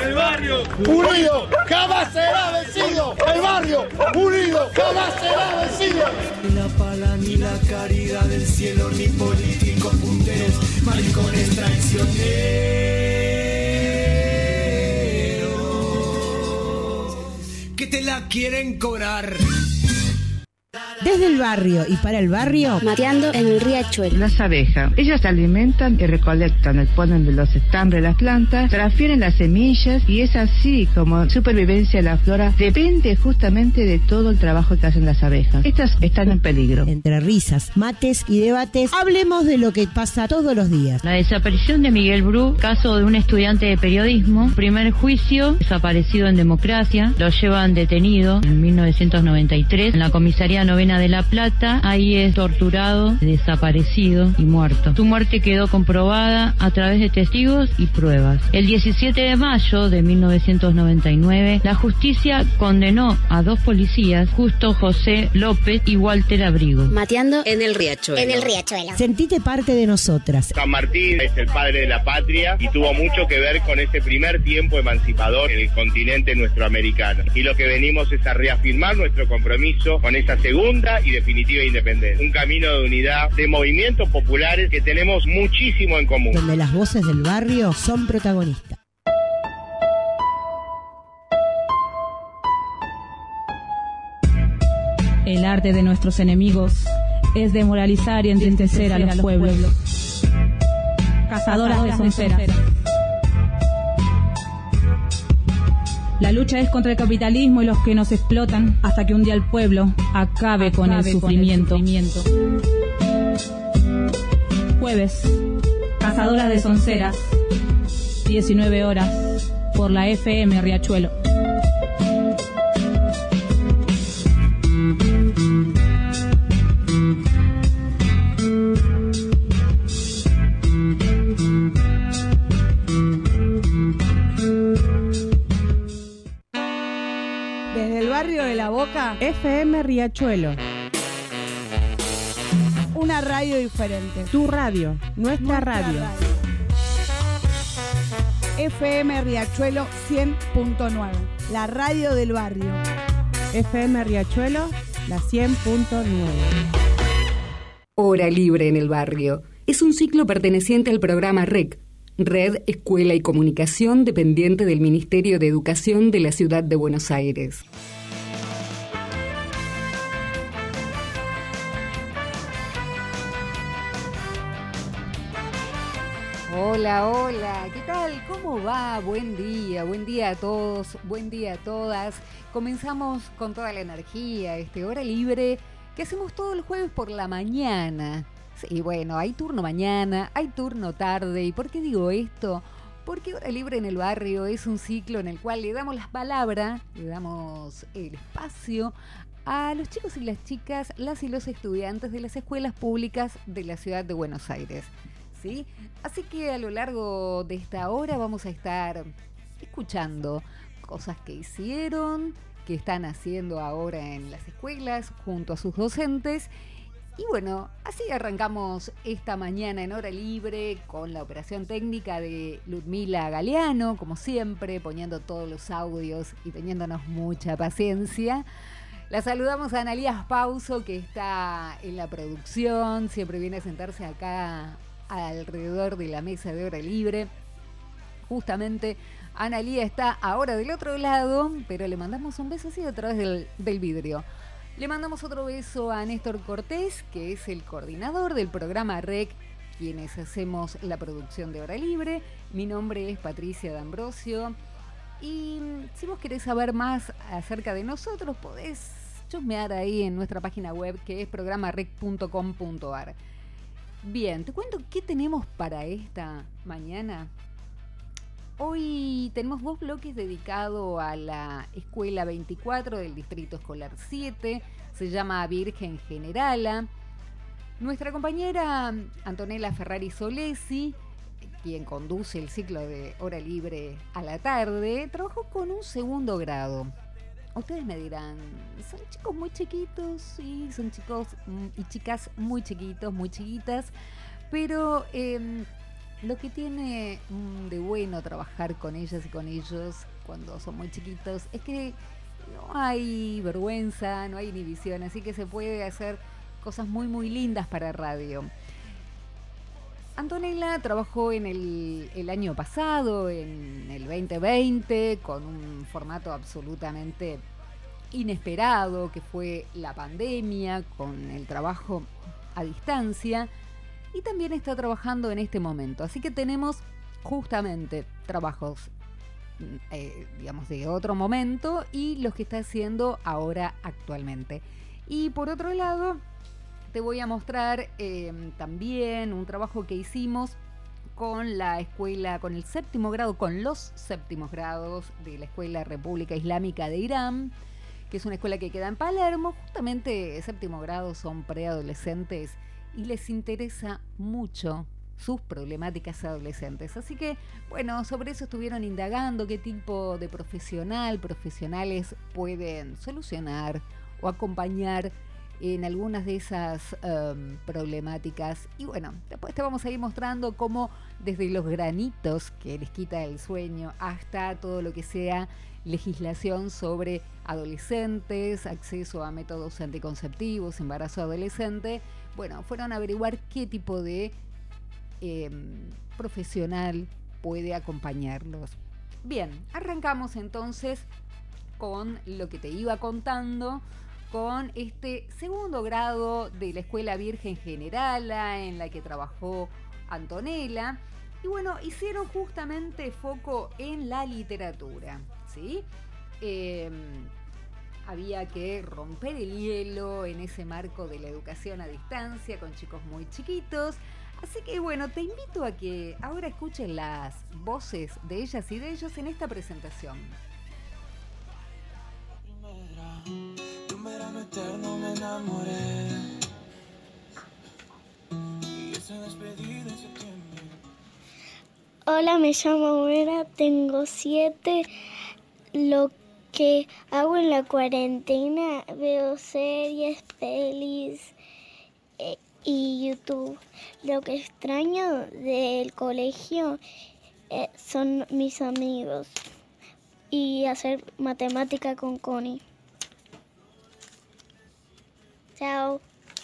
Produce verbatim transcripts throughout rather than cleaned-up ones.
El barrio unido jamás será vencido. El barrio unido jamás será vencido. Ni la pala ni la caridad del cielo, ni políticos punteros, maricones traicioneros. Que te la quieren cobrar. Desde el barrio y para el barrio, mateando en el riachuelo. Las abejas, ellas se alimentan y recolectan el polen de los estambres de las plantas, transfieren las semillas y es así como supervivencia de la flora depende justamente de todo el trabajo que hacen las abejas. Estas están en peligro. Entre risas, mates y debates, hablemos de lo que pasa todos los días. La desaparición de Miguel Bru, caso de un estudiante de periodismo, primer juicio, desaparecido en democracia, lo llevan detenido en mil novecientos noventa y tres en la comisaría novena de La Plata, ahí es torturado, desaparecido y muerto. Su muerte quedó comprobada a través de testigos y pruebas. El diecisiete de mayo de mil novecientos noventa y nueve, la justicia condenó a dos policías, Justo José López y Walter Abrigo. Mateando en el riachuelo. En el riachuelo. Sentite parte de nosotras. San Martín es el padre de la patria y tuvo mucho que ver con ese primer tiempo emancipador en el continente nuestroamericano. Y lo que venimos es a reafirmar nuestro compromiso con esa segunda y definitiva independencia. Un camino de unidad, de movimientos populares que tenemos muchísimo en común. Donde las voces del barrio son protagonistas. El arte de nuestros enemigos es demoralizar y entristecer a los pueblos. Cazadoras de sonceras. La lucha es contra el capitalismo y los que nos explotan hasta que un día el pueblo acabe, acabe con, el sufrimiento. con el sufrimiento. Jueves, Cazadoras de Sonceras, diecinueve horas, por la F M Riachuelo. F M Riachuelo. Una radio diferente. Tu radio, nuestra, nuestra radio. radio. F M Riachuelo cien punto nueve. La radio del barrio. F M Riachuelo, la cien punto nueve. Hora Libre en el Barrio. Es un ciclo perteneciente al programa R E C, Red, Escuela y Comunicación, dependiente del Ministerio de Educación de la Ciudad de Buenos Aires. Hola, hola, ¿qué tal? ¿Cómo va? Buen día, buen día a todos, buen día a todas. Comenzamos con toda la energía, este Hora Libre, que hacemos todos los jueves por la mañana. Sí, bueno, hay turno mañana, hay turno tarde. ¿Y por qué digo esto? Porque Hora Libre en el Barrio es un ciclo en el cual le damos las palabras, le damos el espacio a los chicos y las chicas, las y los estudiantes de las escuelas públicas de la ciudad de Buenos Aires. ¿Sí? Así que a lo largo de esta hora vamos a estar escuchando cosas que hicieron, que están haciendo ahora en las escuelas junto a sus docentes. Y bueno, así arrancamos esta mañana en Hora Libre con la operación técnica de Ludmila Galeano, como siempre, poniendo todos los audios y teniéndonos mucha paciencia. La saludamos a Analía Pauso, que está en la producción, siempre viene a sentarse acá alrededor de la mesa de Hora Libre. Justamente Analía está ahora del otro lado, pero le mandamos un beso así a través del, del vidrio. Le mandamos otro beso a Néstor Cortés, que es el coordinador del programa R E C, quienes hacemos la producción de Hora Libre. Mi nombre es Patricia D'Ambrosio y si vos querés saber más acerca de nosotros, podés chusmear ahí en nuestra página web, que es programa rec punto com punto ar. Bien, te cuento qué tenemos para esta mañana. Hoy tenemos dos bloques dedicados a la Escuela veinticuatro del Distrito Escolar siete. Se llama Virgen Generala. Nuestra compañera Antonella Ferrari Solesi, quien conduce el ciclo de Hora Libre a la tarde, trabajó con un segundo grado. Ustedes me dirán, son chicos muy chiquitos, sí, son chicos y chicas muy chiquitos, muy chiquitas, pero eh, lo que tiene mm, de bueno trabajar con ellas y con ellos cuando son muy chiquitos es que no hay vergüenza, no hay inhibición, así que se puede hacer cosas muy muy lindas para radio. Antonella trabajó en el, el año pasado, en el veinte veinte, con un formato absolutamente inesperado, que fue la pandemia, con el trabajo a distancia, y también está trabajando en este momento. Así que tenemos justamente trabajos, eh, digamos, de otro momento y los que está haciendo ahora actualmente. Y por otro lado, te voy a mostrar eh, también un trabajo que hicimos con la escuela, con el séptimo grado, con los séptimos grados de la Escuela República Islámica de Irán, que es una escuela que queda en Palermo. Justamente séptimo grado son preadolescentes y les interesa mucho sus problemáticas adolescentes. Así que, bueno, sobre eso estuvieron indagando qué tipo de profesional, profesionales pueden solucionar o acompañar en algunas de esas um, problemáticas. Y bueno, después te vamos a ir mostrando cómo desde los granitos que les quita el sueño hasta todo lo que sea legislación sobre adolescentes, acceso a métodos anticonceptivos, embarazo adolescente, bueno, fueron a averiguar qué tipo de eh, profesional puede acompañarlos. Bien, arrancamos entonces con lo que te iba contando, con este segundo grado de la Escuela Virgen Generala en la que trabajó Antonella. Y bueno, hicieron justamente foco en la literatura, ¿sí? Eh, había que romper el hielo en ese marco de la educación a distancia con chicos muy chiquitos. Así que bueno, te invito a que ahora escuchen las voces de ellas y de ellos en esta presentación. Un verano eterno me enamoré y esa despedida en septiembre. Hola, me llamo Vera, tengo siete. Lo que hago en la cuarentena, veo series, pelis eh, y YouTube. Lo que extraño del colegio eh, son mis amigos y hacer matemática con Connie. Chao.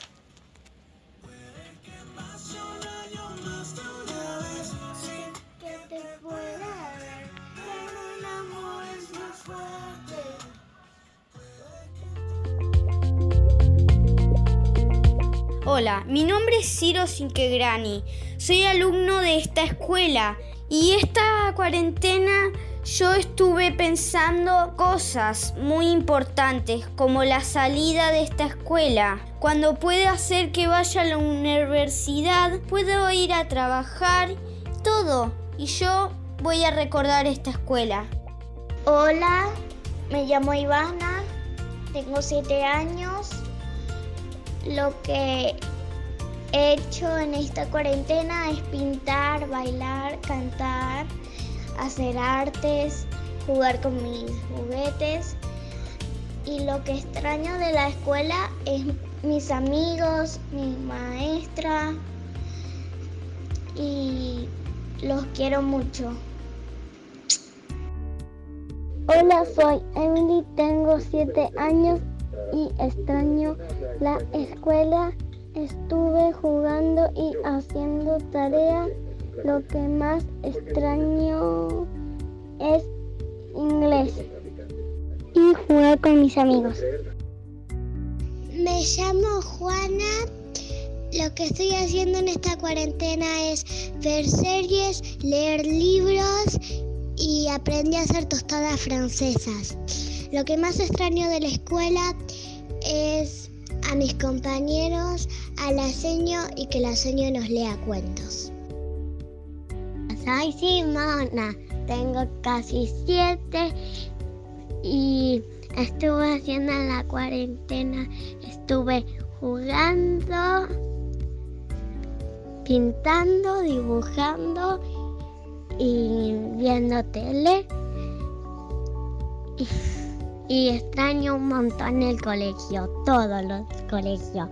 Hola, mi nombre es Ciro Cinquegrani, soy alumno de esta escuela y esta cuarentena yo estuve pensando cosas muy importantes como la salida de esta escuela. Cuando pueda hacer que vaya a la universidad, puedo ir a trabajar, todo, y yo voy a recordar esta escuela. Hola, me llamo Ivana, tengo siete años. Lo que he hecho en esta cuarentena es pintar, bailar, cantar, hacer artes, jugar con mis juguetes. Y lo que extraño de la escuela es mis amigos, mi maestra, y los quiero mucho. Hola, soy Emily, tengo siete años y extraño la escuela. Estuve jugando y haciendo tarea. Lo que más extraño es inglés y jugar con mis amigos. Me llamo Juana. Lo que estoy haciendo en esta cuarentena es ver series, leer libros y aprendí a hacer tostadas francesas. Lo que más extraño de la escuela es a mis compañeros, a la seño y que la seño nos lea cuentos. Soy Simona, tengo casi siete y estuve haciendo en la cuarentena, estuve jugando, pintando, dibujando y viendo tele. Y, y extraño un montón el colegio, todos los colegios.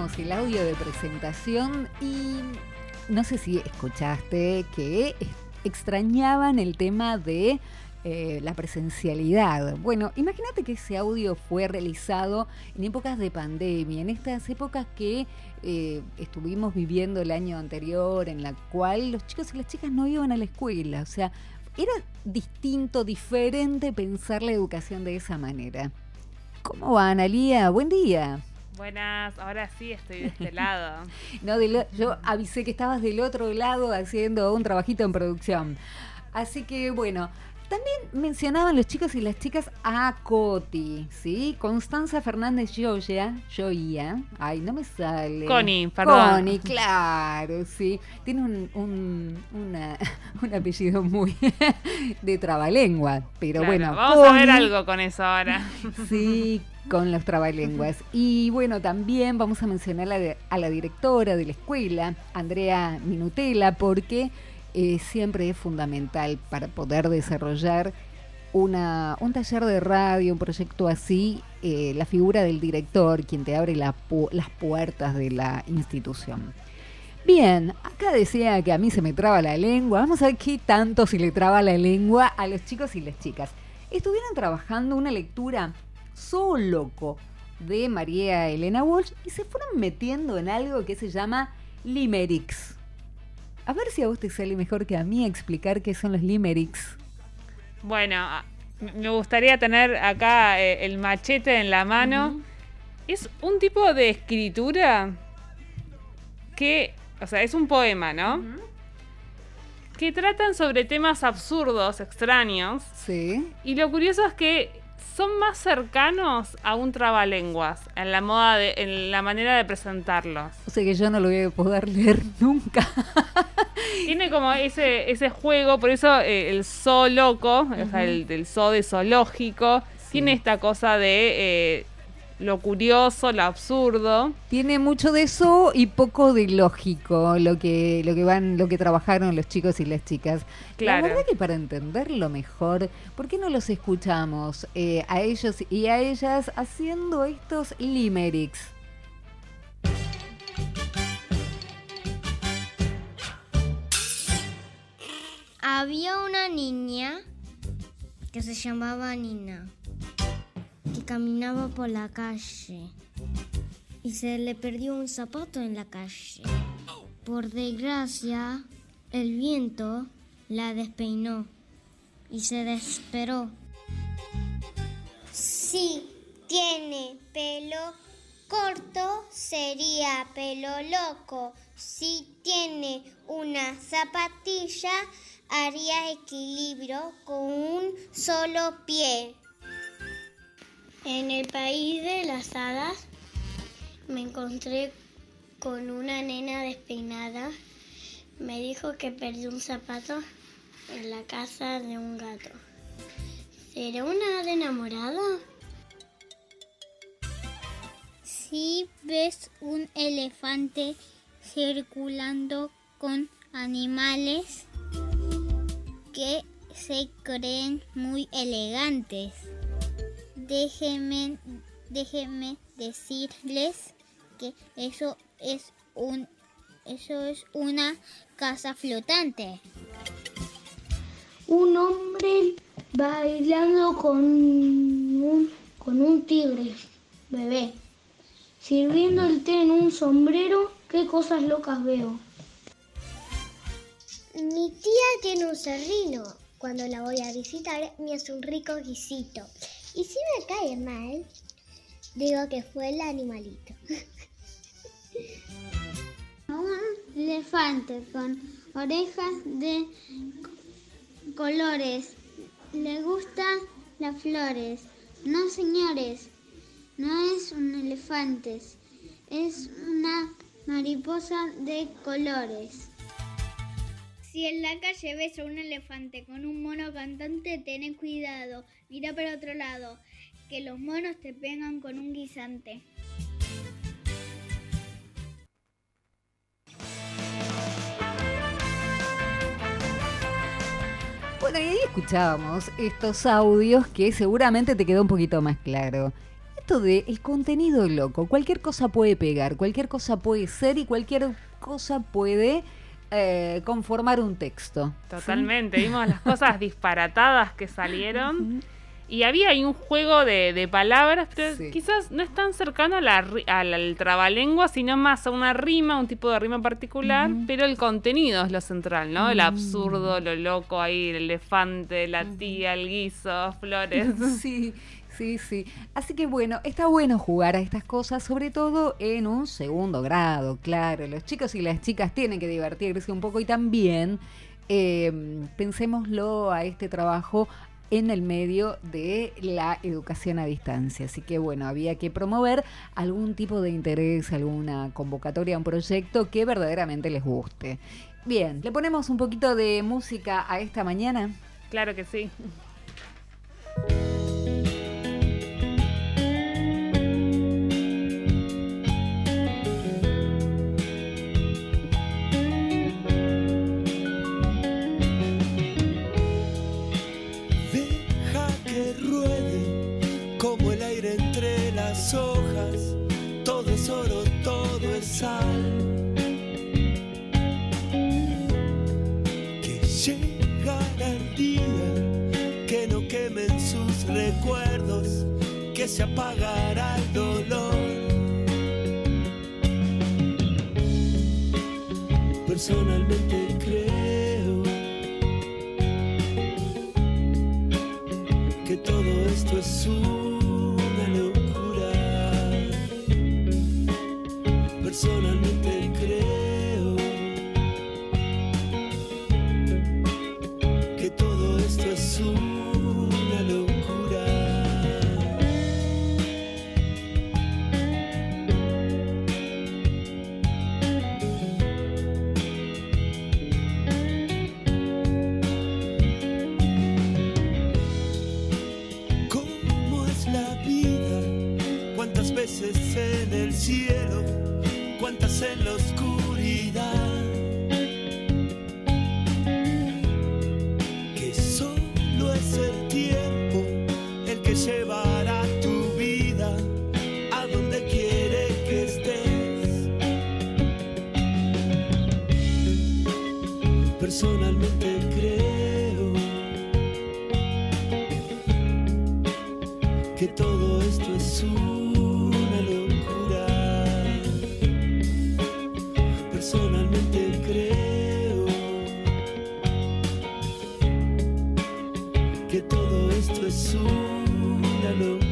escuchábamos el audio de presentación y no sé si escuchaste que extrañaban el tema de eh, la presencialidad. Bueno, imagínate que ese audio fue realizado en épocas de pandemia, en estas épocas que eh, estuvimos viviendo el año anterior, en la cual los chicos y las chicas no iban a la escuela. O sea, era distinto, diferente pensar la educación de esa manera. ¿Cómo va, Analía? Buen día. Buenas, ahora sí estoy de este lado. No, de lo, yo avisé que estabas del otro lado haciendo un trabajito en producción. Así que, bueno, también mencionaban los chicos y las chicas a Coti, ¿sí? Constanza Fernández Joya, Joya, ay, no me sale. Connie, perdón. Connie, claro, sí. Tiene un, un, una, un apellido muy de trabalengua, pero claro, bueno. Vamos Connie, a ver algo con eso ahora. Sí, con los trabalenguas. Y bueno, también vamos a mencionar a la, a la directora de la escuela, Andrea Minutela, porque eh, siempre es fundamental para poder desarrollar una, un taller de radio, un proyecto así, eh, la figura del director, quien te abre la pu- las puertas de la institución. Bien, acá decía que a mí se me traba la lengua. Vamos a ver qué tanto se le traba la lengua a los chicos y las chicas. Estuvieron trabajando una lectura Zoo Loco de María Elena Walsh y se fueron metiendo en algo que se llama limericks. A ver si a vos te sale mejor que a mí explicar qué son los limericks. Bueno, me gustaría tener acá eh, el machete en la mano. Uh-huh. Es un tipo de escritura que, o sea, es un poema, ¿no? Uh-huh. Que tratan sobre temas absurdos, extraños. Sí. Y lo curioso es que son más cercanos a un trabalenguas en la moda, de, en la manera de presentarlos. O sea que yo no lo voy a poder leer nunca. Tiene como ese ese juego, por eso eh, el zoo loco, uh-huh. o sea, el del zoo de zoológico, sí. Tiene esta cosa de eh, lo curioso, lo absurdo. Tiene mucho de eso y poco de lógico, lo que lo que van, lo que trabajaron los chicos y las chicas. Claro. La verdad que para entenderlo mejor, ¿por qué no los escuchamos eh, a ellos y a ellas haciendo estos limericks? Había una niña que se llamaba Nina, que caminaba por la calle y se le perdió un zapato en la calle. Por desgracia, el viento la despeinó y se desesperó. Si tiene pelo corto, sería pelo loco. Si tiene una zapatilla, haría equilibrio con un solo pie. En el país de las hadas me encontré con una nena despeinada. Me dijo que perdió un zapato en la casa de un gato. ¿Será una hada enamorada? Si ves un elefante circulando con animales que se creen muy elegantes, déjenme, déjenme decirles que eso es un eso es una casa flotante. Un hombre bailando con un, con un tigre bebé, sirviendo el té en un sombrero. Qué cosas locas veo. Mi tía tiene un cerrino. Cuando la voy a visitar me hace un rico guisito. Y si me cae mal, digo que fue el animalito. Un elefante con orejas de colores. Le gustan las flores. No, señores, no es un elefante. Es una mariposa de colores. Si en la calle ves a un elefante con un mono cantante, ten cuidado. Mira para otro lado, que los monos te pegan con un guisante. Bueno, y ahí escuchábamos estos audios que seguramente te quedó un poquito más claro. esto de el contenido loco, cualquier cosa puede pegar, cualquier cosa puede ser y cualquier cosa puede eh, conformar un texto. Totalmente, ¿sí? Vimos las cosas disparatadas que salieron. Y había ahí un juego de, de palabras, pero sí. quizás no es tan cercano a la, al, al trabalengua, sino más a una rima, un tipo de rima particular, uh-huh. pero el contenido es lo central, ¿no? Uh-huh. El absurdo, lo loco ahí, el elefante, la tía, el guiso, flores. Sí, sí, sí. Así que bueno, está bueno jugar a estas cosas, sobre todo en un segundo grado, claro. Los chicos y las chicas tienen que divertirse un poco y también eh, pensémoslo a este trabajo en el medio de la educación a distancia. Así que bueno, había que promover algún tipo de interés, alguna convocatoria, un proyecto que verdaderamente les guste. Bien, ¿le ponemos un poquito de música a esta mañana? Claro que sí. Hojas, todo es oro, todo es sal. Que llegará el día que no quemen sus recuerdos, que se apagará el dolor. Personalmente creo que todo esto es una locura. Personalmente creo que todo esto es una locura. ¿Cómo es la vida? ¿Cuántas veces en el cielo? ¿Cuántas en la oscuridad? Que solo es el tiempo el que llevará tu vida a donde quiere que estés. Personalmente creo que todo esto es una locura. Personalmente creo que todo esto es una locura.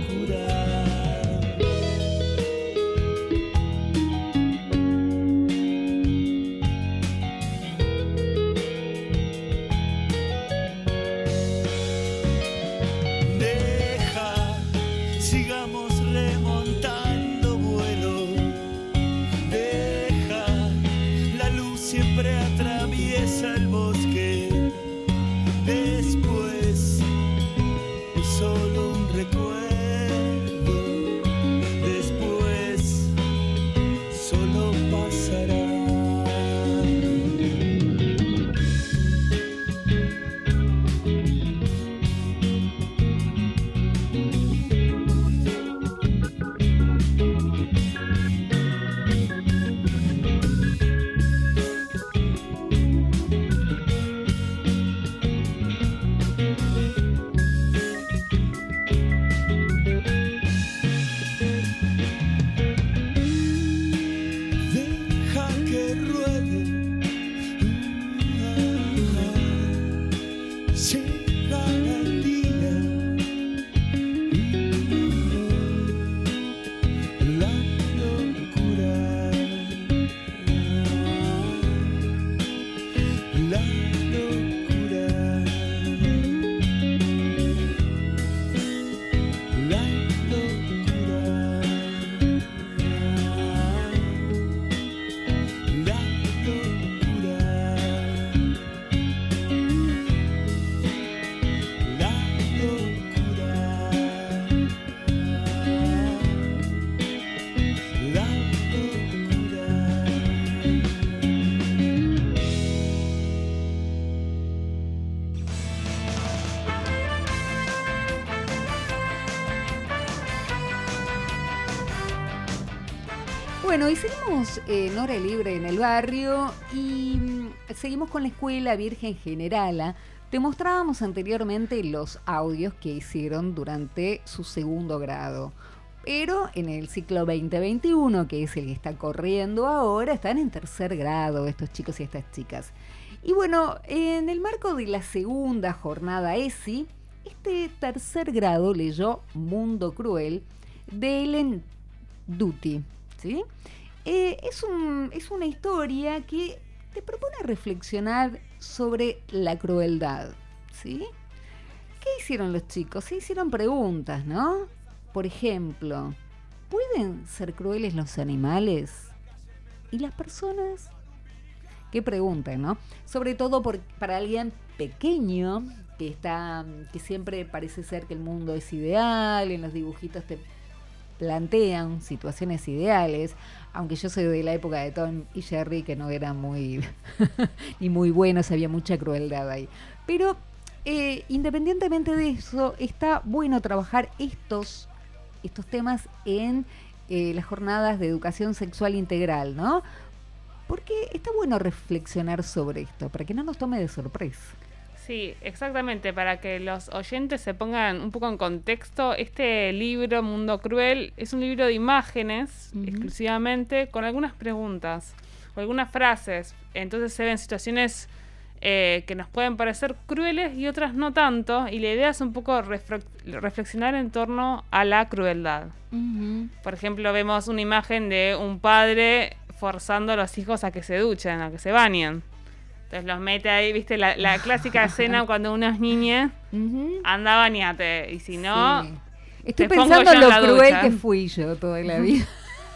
Deja, sigamos remontando vuelo. Siempre atraviesa el bosque, después es solo un recuerdo, después solo pasará. Bueno, y seguimos en Hora Libre en el barrio y mm, seguimos con la Escuela Virgen Generala. Te mostrábamos anteriormente los audios que hicieron durante su segundo grado. Pero en el ciclo veinte veintiuno, que es el que está corriendo ahora, están en tercer grado estos chicos y estas chicas. Y bueno, en el marco de la segunda jornada E S I, este tercer grado leyó Mundo Cruel de Ellen Doughty, ¿sí? Eh, es, un, es una historia que te propone reflexionar sobre la crueldad, ¿sí? ¿Qué hicieron los chicos? Se hicieron preguntas, ¿no? Por ejemplo, ¿pueden ser crueles los animales? ¿Y las personas? Qué pregunta, ¿no? Sobre todo por, para alguien pequeño que está, que siempre parece ser que el mundo es ideal, en los dibujitos te plantean situaciones ideales, aunque yo soy de la época de Tom y Jerry, que no eran muy ni muy buenos, había mucha crueldad ahí. Pero eh, independientemente de eso, está bueno trabajar estos estos temas en eh, las jornadas de educación sexual integral, ¿no? Porque está bueno reflexionar sobre esto, para que no nos tome de sorpresa. Sí, exactamente, para que los oyentes se pongan un poco en contexto, este libro, Mundo Cruel, es un libro de imágenes, uh-huh. exclusivamente, con algunas preguntas o algunas frases. Entonces se ven situaciones eh, que nos pueden parecer crueles y otras no tanto, y la idea es un poco refre- reflexionar en torno a la crueldad. Uh-huh. Por ejemplo, vemos una imagen de un padre forzando a los hijos a que se duchen, a que se bañen. Entonces los mete ahí, viste, la, la clásica escena cuando uno es niña, uh-huh. anda a bañate, y si no, sí. Estoy pensando en lo cruel ducha. que fui yo toda la vida.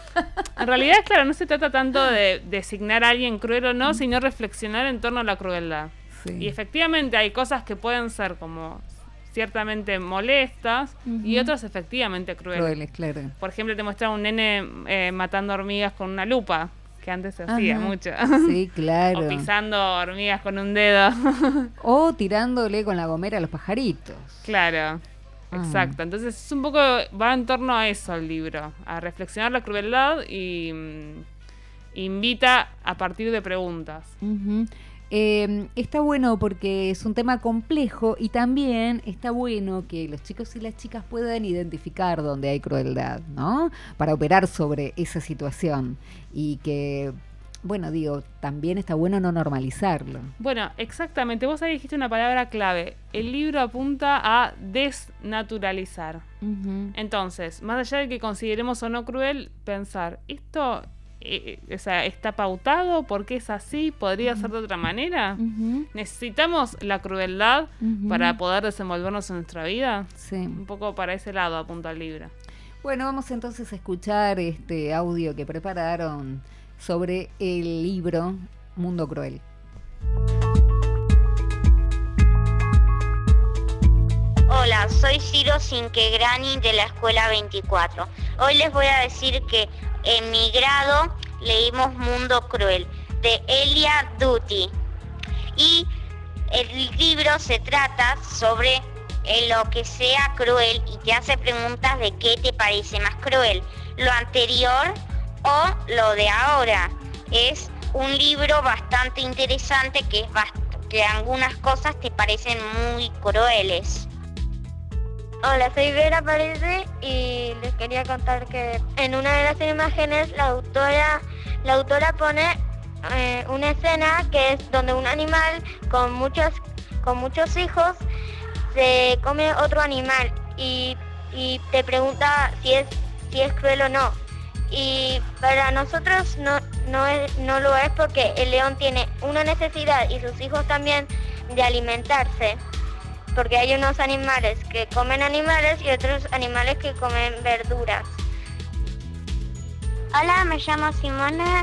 En realidad, claro, no se trata tanto de designar a alguien cruel o no, uh-huh. sino reflexionar en torno a la crueldad. Sí. Y efectivamente hay cosas que pueden ser como ciertamente molestas, uh-huh. y otras efectivamente crueles. Crueles, claro. Por ejemplo, te muestra un nene eh, matando hormigas con una lupa, que antes se hacía Ajá. mucho. Sí, claro. O pisando hormigas con un dedo. O tirándole con la gomera a los pajaritos. Claro, ah. exacto. Entonces es un poco, va en torno a eso el libro, a reflexionar la crueldad y mm, invita a partir de preguntas. Uh-huh. Eh, está bueno porque es un tema complejo y también está bueno que los chicos y las chicas puedan identificar dónde hay crueldad, ¿no? Para operar sobre esa situación y que, bueno, digo, también está bueno no normalizarlo. Bueno, exactamente. Vos ahí dijiste una palabra clave. El libro apunta a desnaturalizar. Uh-huh. Entonces, más allá de que consideremos o no cruel, pensar, esto... Eh, o sea, ¿está pautado? ¿Por qué es así? ¿Podría uh-huh. ser de otra manera? Uh-huh. ¿Necesitamos la crueldad uh-huh. para poder desenvolvernos en nuestra vida? Sí. Un poco para ese lado apunta el libro. Bueno, vamos entonces a escuchar este audio que prepararon sobre el libro Mundo Cruel. Hola, soy Ciro Cinquegrani de la Escuela veinticuatro. Hoy les voy a decir que en mi grado leímos Mundo Cruel de Ellen Doughty y el libro se trata sobre eh, lo que sea cruel y te hace preguntas de qué te parece más cruel, lo anterior o lo de ahora. Es un libro bastante interesante que, es bast- que algunas cosas te parecen muy crueles. Hola, soy Vera Paredes y les quería contar que en una de las imágenes la autora, la autora pone eh, una escena que es donde un animal con muchos, con muchos hijos se come otro animal y, y te pregunta si es, si es cruel o no. Y para nosotros no, no, es, no lo es porque el león tiene una necesidad y sus hijos también de alimentarse. Porque hay unos animales que comen animales y otros animales que comen verduras. Hola, me llamo Simona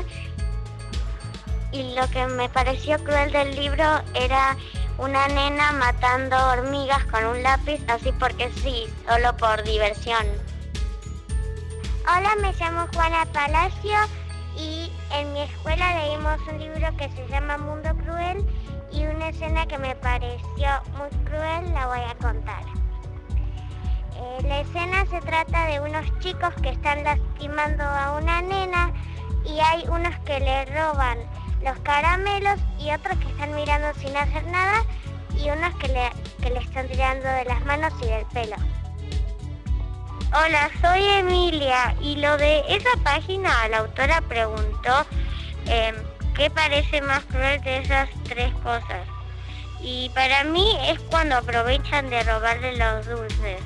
y lo que me pareció cruel del libro era una nena matando hormigas con un lápiz, así porque sí, solo por diversión. Hola, me llamo Juana Palacio y en mi escuela leímos un libro que se llama Mundo Cruel. Y una escena que me pareció muy cruel la voy a contar. Eh, la escena se trata de unos chicos que están lastimando a una nena y hay unos que le roban los caramelos y otros que están mirando sin hacer nada y unos que le, que le están tirando de las manos y del pelo. Hola, soy Emilia y lo de esa página la autora preguntó eh, ¿qué parece más cruel de esas tres cosas? Y para mí es cuando aprovechan de robarle los dulces.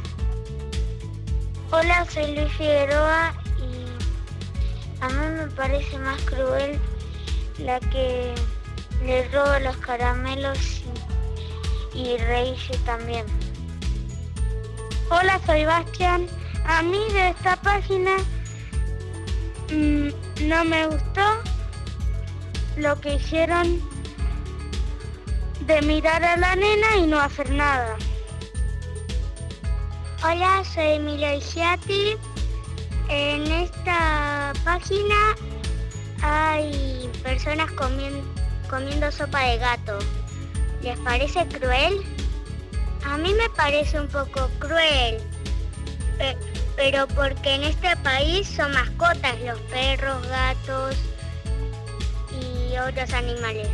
Hola, soy Luis Figueroa y a mí me parece más cruel la que le roba los caramelos y, y reírse también. Hola, soy Bastián. A mí de esta página mmm, no me gustó lo que hicieron de mirar a la nena y no hacer nada. Hola, soy Emilia Isiati. En esta página hay personas comiendo, comiendo sopa de gato. ¿Les parece cruel? A mí me parece un poco cruel, pe- pero porque en este país son mascotas los perros, gatos y otros animales.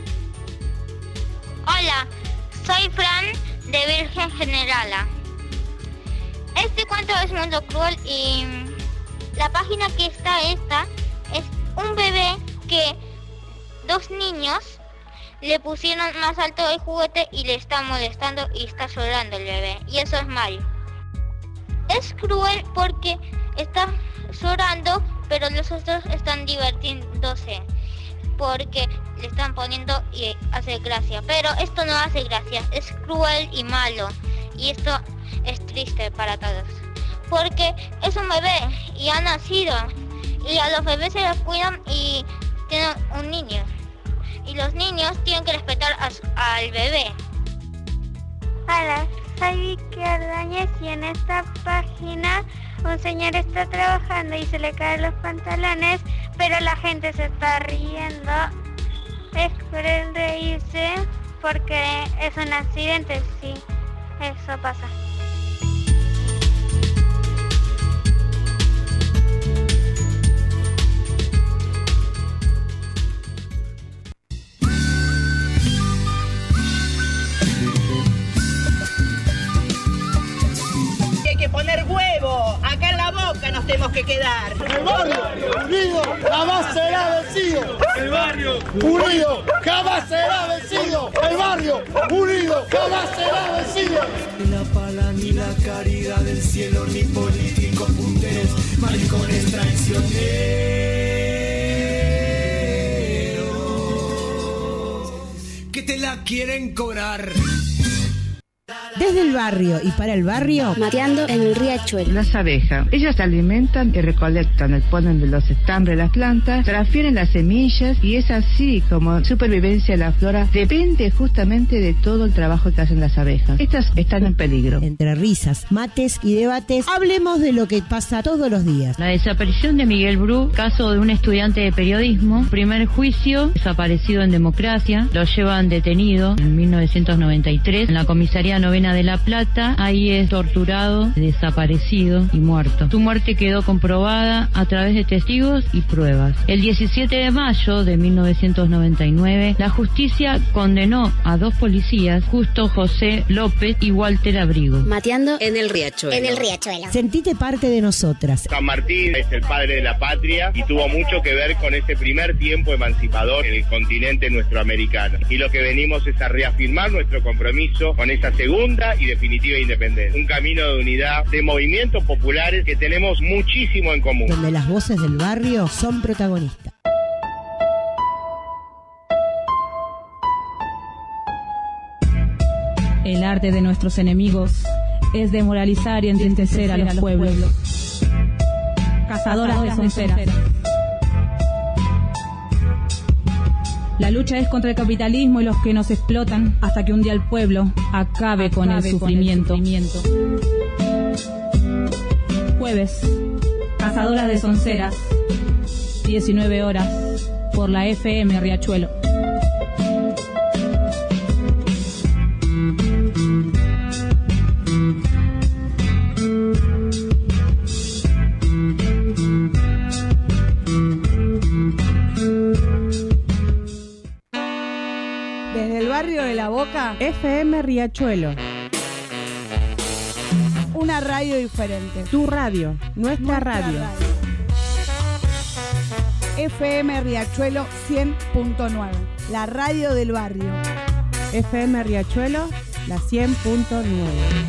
Hola, soy Fran de Virgen Generala. Este cuento es Mundo Cruel y la página que está esta es un bebé que dos niños le pusieron más alto el juguete y le está molestando y está llorando el bebé. Y eso es mal. Es cruel porque está llorando, pero los otros están divirtiéndose porque le están poniendo y hace gracia. Pero esto no hace gracia, es cruel y malo. Y esto es triste para todos. Porque es un bebé y ha nacido. Y a los bebés se los cuidan y tienen un niño. Y los niños tienen que respetar a su, al bebé. Hola, soy Vicky Ordóñez y en esta página un señor está trabajando y se le caen los pantalones, pero la gente se está riendo. Es cruel reírse porque es un accidente, sí, eso pasa. Poner huevo, acá en la boca nos tenemos que quedar. El barrio unido jamás será vencido. El barrio unido jamás será vencido. El barrio unido jamás será vencido. Ni la pala ni la caridad del cielo, ni políticos punteros, maricones traicioneros. Que te la quieren cobrar. Desde el barrio y para el barrio, Mateando en el riachuelo. Las abejas, ellas se alimentan y recolectan el polen de los estambres de las plantas, transfieren las semillas y es así como supervivencia de la flora depende justamente de todo el trabajo que hacen las abejas. Estas están en peligro. Entre risas, mates y debates, hablemos de lo que pasa todos los días. La desaparición de Miguel Bru, caso de un estudiante de periodismo, primer juicio, desaparecido en democracia, lo llevan detenido en mil novecientos noventa y tres en la comisaría novena de La Plata, ahí es torturado, desaparecido y muerto. Su muerte quedó comprobada a través de testigos y pruebas. El diecisiete de mayo de mil novecientos noventa y nueve, la justicia condenó a dos policías, Justo José López y Walter Abrigo. Mateando en el riachuelo. En el riachuelo. Sentite parte de nosotras. San Martín es el padre de la patria y tuvo mucho que ver con ese primer tiempo emancipador en el continente nuestroamericano. Y lo que venimos es a reafirmar nuestro compromiso con esa segunda y definitiva independencia. Un camino de unidad, de movimientos populares que tenemos muchísimo en común. Donde las voces del barrio son protagonistas. El arte de nuestros enemigos es demoralizar y entristecer a los pueblos. Cazadoras de sonceras. La lucha es contra el capitalismo y los que nos explotan hasta que un día el pueblo acabe, acabe con, el sufrimiento. con el sufrimiento. Jueves, Cazadoras de Sonceras, diecinueve horas, por la F M Riachuelo. toca? F M Riachuelo. Una radio diferente. Tu radio, nuestra, nuestra radio. radio. F M Riachuelo cien punto nueve. La radio del barrio. F M Riachuelo, la cien punto nueve.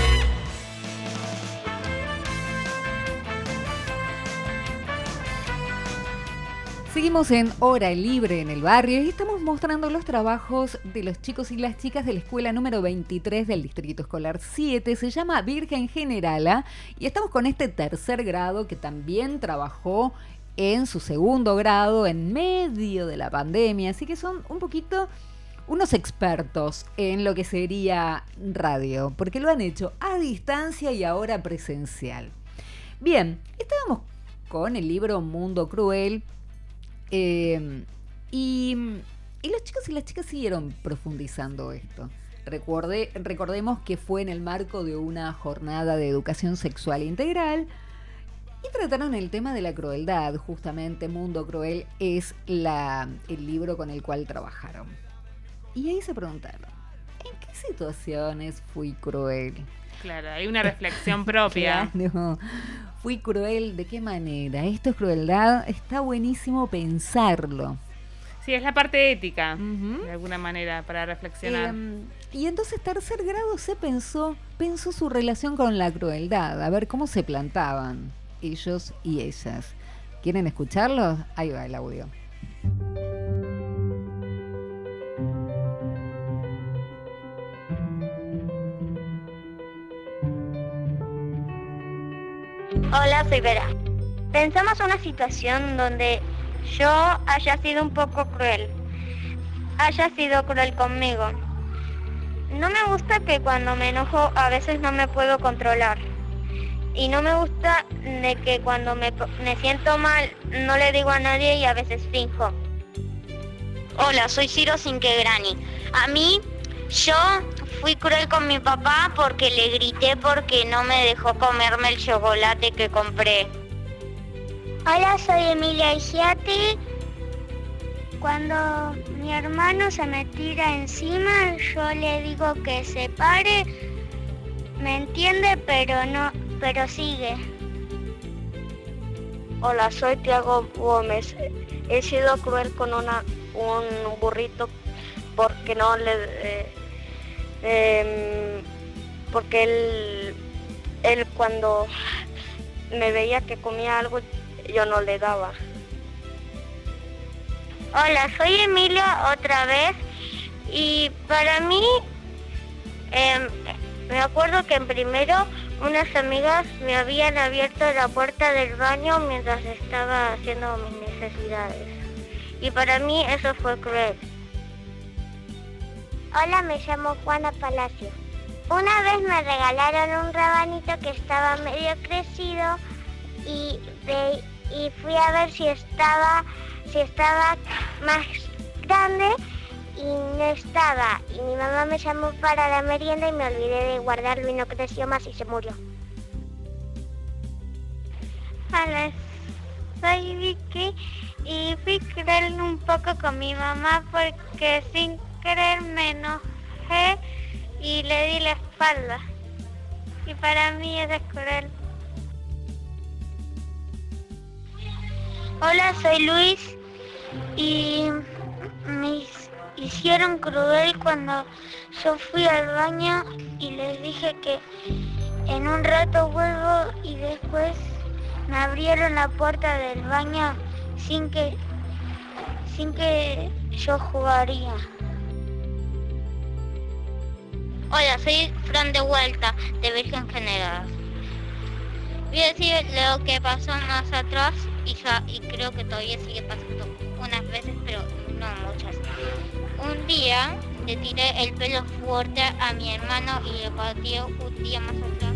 Seguimos en Hora Libre en el Barrio y estamos mostrando los trabajos de los chicos y las chicas de la escuela número veintitrés del Distrito Escolar siete. Se llama Virgen Generala y estamos con este tercer grado que también trabajó en su segundo grado en medio de la pandemia. Así que son un poquito unos expertos en lo que sería radio, porque lo han hecho a distancia y ahora presencial. Bien, estábamos con el libro Mundo Cruel. Eh, y, y los chicos y las chicas siguieron profundizando esto. Recuerde, recordemos que fue en el marco de una jornada de educación sexual integral y trataron el tema de la crueldad. Justamente Mundo Cruel es la, el libro con el cual trabajaron. Y ahí se preguntaron, ¿en qué situaciones fui cruel? Claro, hay una reflexión propia. Claro. Fui cruel, ¿de qué manera? Esto es crueldad, está buenísimo pensarlo. Sí, es la parte ética, uh-huh. de alguna manera, para reflexionar. Eh, y entonces tercer grado se pensó, pensó su relación con la crueldad, a ver cómo se plantaban ellos y ellas. ¿Quieren escucharlos? Ahí va el audio. Hola, soy Vera. Pensamos una situación donde yo haya sido un poco cruel, haya sido cruel conmigo. No me gusta que cuando me enojo a veces no me puedo controlar. Y no me gusta de que cuando me, me siento mal no le digo a nadie y a veces finjo. Hola, soy Ciro Cinquegrani. A mí, yo fui cruel con mi papá porque le grité porque no me dejó comerme el chocolate que compré. Hola, soy Emilia Igiati. Cuando mi hermano se me tira encima, yo le digo que se pare. Me entiende, pero no, pero sigue. Hola, soy Tiago Gómez. He sido cruel con una un burrito porque no le eh, eh, porque él él cuando me veía que comía algo yo no le daba. Hola, soy Emilia otra vez y para mí eh, me acuerdo que en primero unas amigas me habían abierto la puerta del baño mientras estaba haciendo mis necesidades y para mí eso fue cruel. Hola, me llamo Juana Palacio. Una vez me regalaron un rabanito que estaba medio crecido y, de, y fui a ver si estaba, si estaba más grande y no estaba. Y mi mamá me llamó para la merienda y me olvidé de guardarlo y no creció más y se murió. Hola, soy Vicky y fui cruel un poco con mi mamá porque sin querer me enojé y le di la espalda. Y para mí eso es cruel. Hola, soy Luis y me hicieron cruel cuando yo fui al baño y les dije que en un rato vuelvo y después me abrieron la puerta del baño sin que, sin que yo jugaría. Hola, soy Fran de vuelta, de Virgen General. Voy a decir lo que pasó más atrás y, ya, y creo que todavía sigue pasando unas veces, pero no muchas. Un día le tiré el pelo fuerte a mi hermano y le pateé un día más atrás.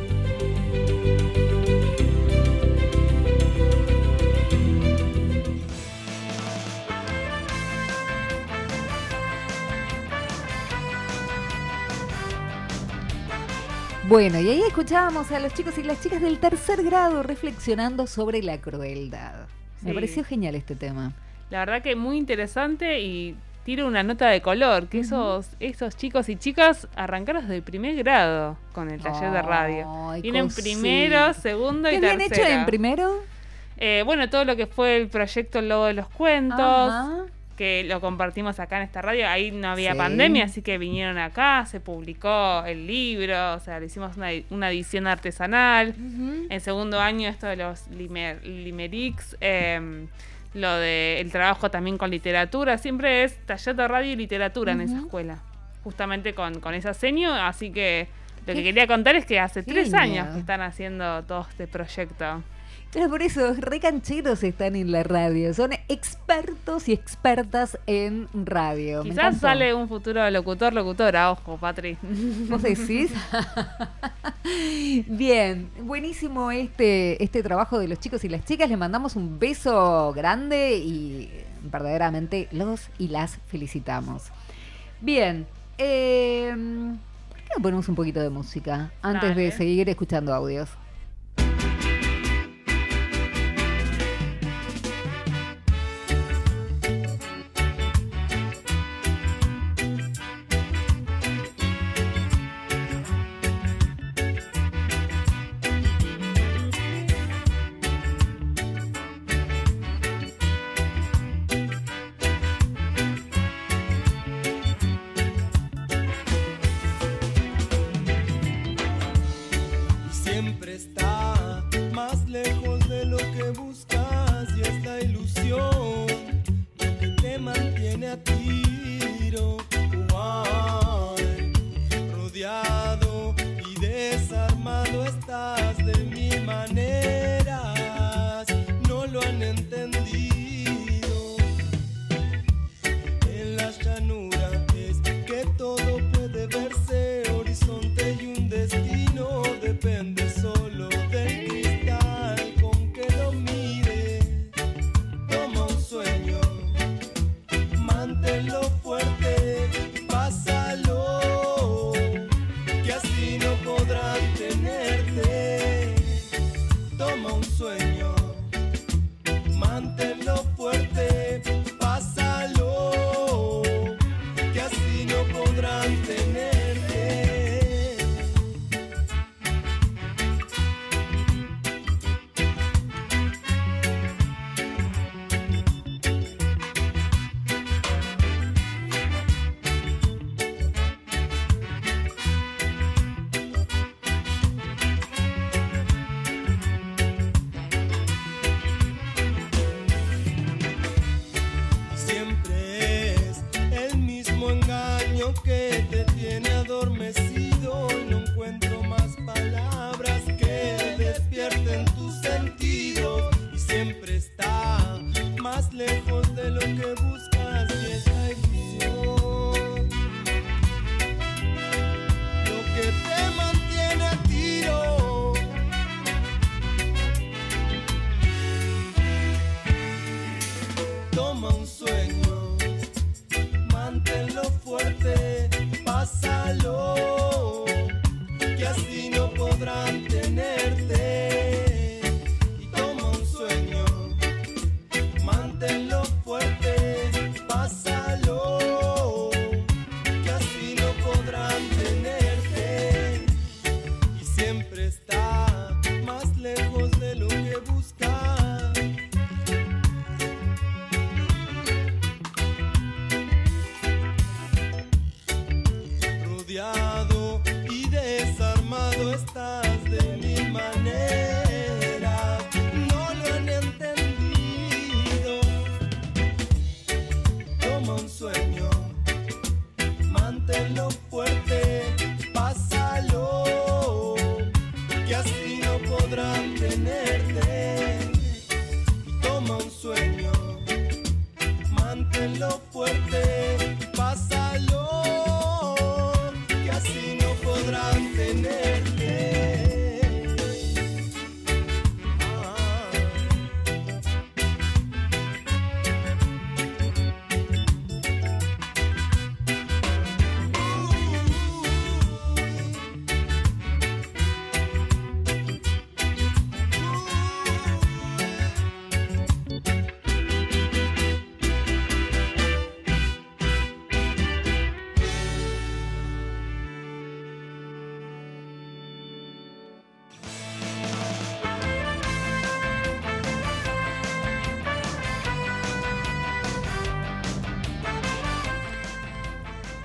Bueno, y ahí escuchábamos a los chicos y las chicas del tercer grado reflexionando sobre la crueldad. Me Sí. pareció genial este tema. La verdad que muy interesante y tiro una nota de color, que uh-huh. esos esos chicos y chicas arrancaron desde primer grado con el taller oh, de radio. Tienen primero, segundo y tercero. ¿Qué habían hecho en primero? Eh, bueno, todo lo que fue el proyecto El Lobo de los Cuentos, Ajá. que lo compartimos acá en esta radio. Ahí no había sí. pandemia, así que vinieron acá, se publicó el libro, o sea, le hicimos una, una edición artesanal. Uh-huh. En segundo año esto de los limer, limericks, eh, lo de el trabajo también con literatura, siempre es taller de radio y literatura uh-huh. en esa escuela, justamente con, con esa seño, así que lo que quería contar es que hace tres años que están haciendo todo este proyecto. Pero por eso, re cancheros están en la radio, son expertos y expertas en radio. Quizás sale un futuro locutor, locutora, ojo, Patri. ¿Vos decís? Bien, buenísimo este, este trabajo de los chicos y las chicas. Les mandamos un beso grande y verdaderamente los y las felicitamos. Bien, eh, ¿por qué no ponemos un poquito de música antes Dale. de seguir escuchando audios?